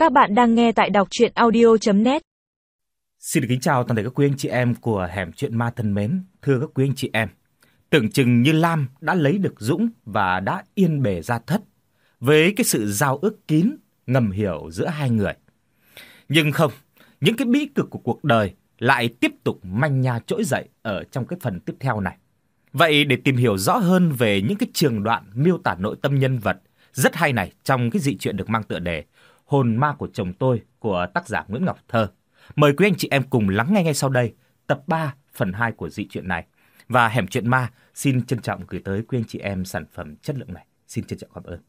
Các bạn đang nghe tại đọc truyện audio.net. Xin được kính chào toàn thể các quý anh chị em của Hẻm Chuyện Ma thân mến. Thưa các quý anh chị em, tưởng chừng như Lam đã lấy được Dũng và đã yên bề gia thất với cái sự giao ước kín ngầm hiểu giữa hai người. Nhưng không, những cái bi kịch của cuộc đời lại tiếp tục manh nha trỗi dậy ở trong cái phần tiếp theo này. Vậy để tìm hiểu rõ hơn về những cái trường đoạn miêu tả nội tâm nhân vật rất hay này trong cái dị truyện được mang tựa đề Hồn ma của chồng tôi của tác giả Nguyễn Ngọc Thơ, mời quý anh chị em cùng lắng nghe ngay sau đây tập 3 phần 2 của dị truyện này. Và Hẻm Chuyện Ma xin trân trọng gửi tới quý anh chị em sản phẩm chất lượng này. Xin trân trọng cảm ơn.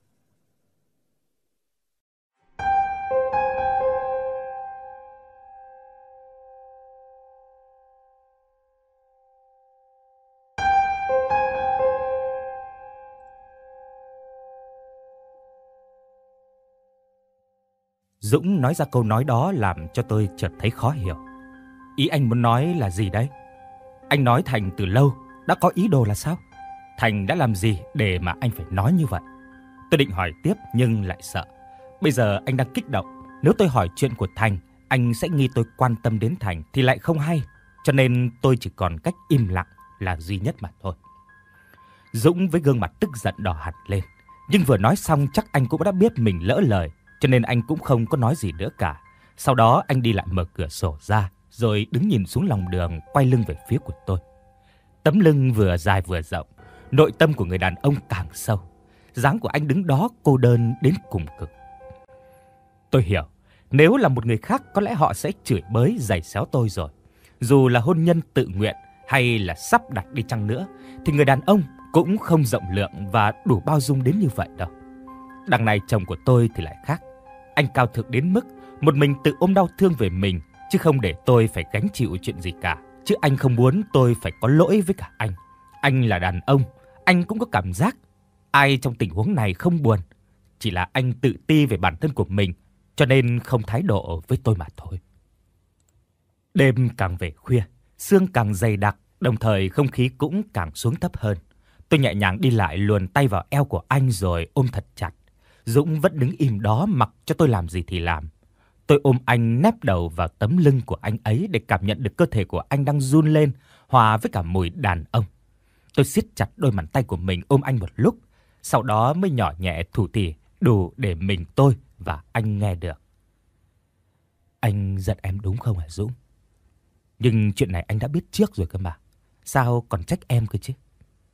Dũng nói ra câu nói đó làm cho tôi chợt thấy khó hiểu. Ý anh muốn nói là gì đấy? Anh nói Thành từ lâu đã có ý đồ là sao? Thành đã làm gì để mà anh phải nói như vậy? Tôi định hỏi tiếp nhưng lại sợ. Bây giờ anh đang kích động. Nếu tôi hỏi chuyện của Thành, anh sẽ nghi tôi quan tâm đến Thành thì lại không hay. Cho nên tôi chỉ còn cách im lặng là duy nhất mà thôi. Dũng với gương mặt tức giận đỏ hẳn lên. Nhưng vừa nói xong chắc anh cũng đã biết mình lỡ lời, cho nên anh cũng không có nói gì nữa cả. Sau đó anh đi lại mở cửa sổ ra, rồi đứng nhìn xuống lòng đường, quay lưng về phía của tôi. Tấm lưng vừa dài vừa rộng, nội tâm của người đàn ông càng sâu. Dáng của anh đứng đó cô đơn đến cùng cực. Tôi hiểu, nếu là một người khác có lẽ họ sẽ chửi bới giày xéo tôi rồi. Dù là hôn nhân tự nguyện hay là sắp đặt đi chăng nữa, thì người đàn ông cũng không rộng lượng và đủ bao dung đến như vậy đâu. Đằng này chồng của tôi thì lại khác. Anh cao thượng đến mức một mình tự ôm đau thương về mình, chứ không để tôi phải gánh chịu chuyện gì cả. Chứ anh không muốn tôi phải có lỗi với cả anh. Anh là đàn ông, anh cũng có cảm giác. Ai trong tình huống này không buồn. Chỉ là anh tự ti về bản thân của mình, cho nên không thái độ với tôi mà thôi. Đêm càng về khuya, sương càng dày đặc, đồng thời không khí cũng càng xuống thấp hơn. Tôi nhẹ nhàng đi lại luồn tay vào eo của anh rồi ôm thật chặt. Dũng vẫn đứng im đó mặc cho tôi làm gì thì làm. Tôi ôm anh nép đầu vào tấm lưng của anh ấy để cảm nhận được cơ thể của anh đang run lên, hòa với cả mùi đàn ông. Tôi siết chặt đôi bàn tay của mình ôm anh một lúc, sau đó mới nhỏ nhẹ thủ thỉ đủ để mình tôi và anh nghe được. Anh giận em đúng không hả Dũng? Nhưng chuyện này anh đã biết trước rồi cơ mà. Sao còn trách em cơ chứ?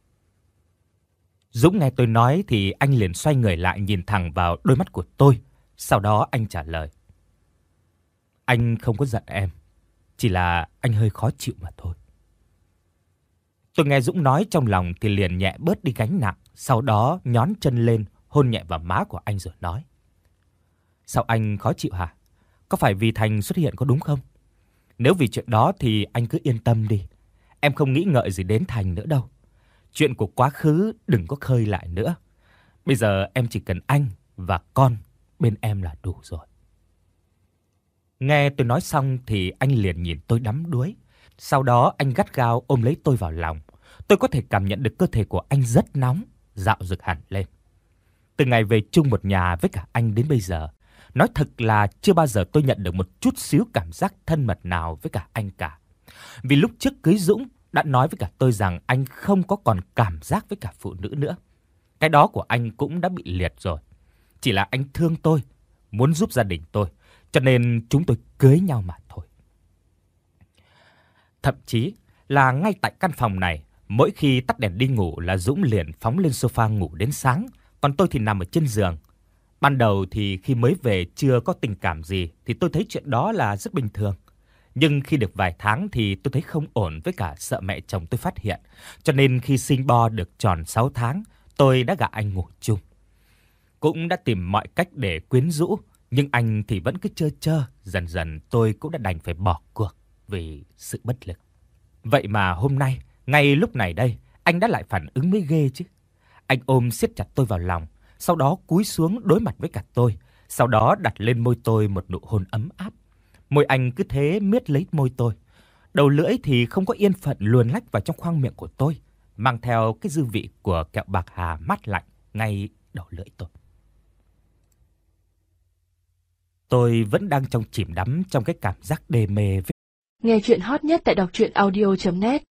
Dũng nghe tôi nói thì anh liền xoay người lại nhìn thẳng vào đôi mắt của tôi. Sau đó anh trả lời. Anh không có giận em, chỉ là anh hơi khó chịu mà thôi. Tôi nghe Dũng nói trong lòng thì liền nhẹ bớt đi gánh nặng. Sau đó nhón chân lên hôn nhẹ vào má của anh rồi nói. Sao anh khó chịu hả? Có phải vì Thành xuất hiện có đúng không? Nếu vì chuyện đó thì anh cứ yên tâm đi. Em không nghĩ ngợi gì đến Thành nữa đâu. Chuyện của quá khứ đừng có khơi lại nữa. Bây giờ em chỉ cần anh và con bên em là đủ rồi. Nghe tôi nói xong thì anh liền nhìn tôi đắm đuối. Sau đó anh gắt gao ôm lấy tôi vào lòng. Tôi có thể cảm nhận được cơ thể của anh rất nóng, dạo dực hẳn lên. Từ ngày về chung một nhà với cả anh đến bây giờ, nói thật là chưa bao giờ tôi nhận được một chút xíu cảm giác thân mật nào với cả anh cả. Vì lúc trước cưới Dũng đã nói với cả tôi rằng anh không có còn cảm giác với cả phụ nữ nữa. Cái đó của anh cũng đã bị liệt rồi. Chỉ là anh thương tôi, muốn giúp gia đình tôi, cho nên chúng tôi cưới nhau mà thôi. Thậm chí là ngay tại căn phòng này, mỗi khi tắt đèn đi ngủ là Dũng liền phóng lên sofa ngủ đến sáng, còn tôi thì nằm ở trên giường. Ban đầu thì khi mới về chưa có tình cảm gì thì tôi thấy chuyện đó là rất bình thường. Nhưng khi được vài tháng thì tôi thấy không ổn với cả sợ mẹ chồng tôi phát hiện. Cho nên khi sinh bo được tròn 6 tháng, tôi đã gả anh ngủ chung. Cũng đã tìm mọi cách để quyến rũ, nhưng anh thì vẫn cứ chơ chơ. Dần dần tôi cũng đã đành phải bỏ cuộc vì sự bất lực. Vậy mà hôm nay, ngay lúc này đây, anh đã lại phản ứng mới ghê chứ. Anh ôm siết chặt tôi vào lòng, sau đó cúi xuống đối mặt với cả tôi. Sau đó đặt lên môi tôi một nụ hôn ấm áp. Môi anh cứ thế miết lấy môi tôi. Đầu lưỡi thì không có yên phận luồn lách vào trong khoang miệng của tôi, mang theo cái dư vị của kẹo bạc hà mát lạnh ngay đầu lưỡi tôi. Tôi vẫn đang chìm đắm trong cái cảm giác đê mê. Nghe chuyện hot nhất tại đọc truyện audio.net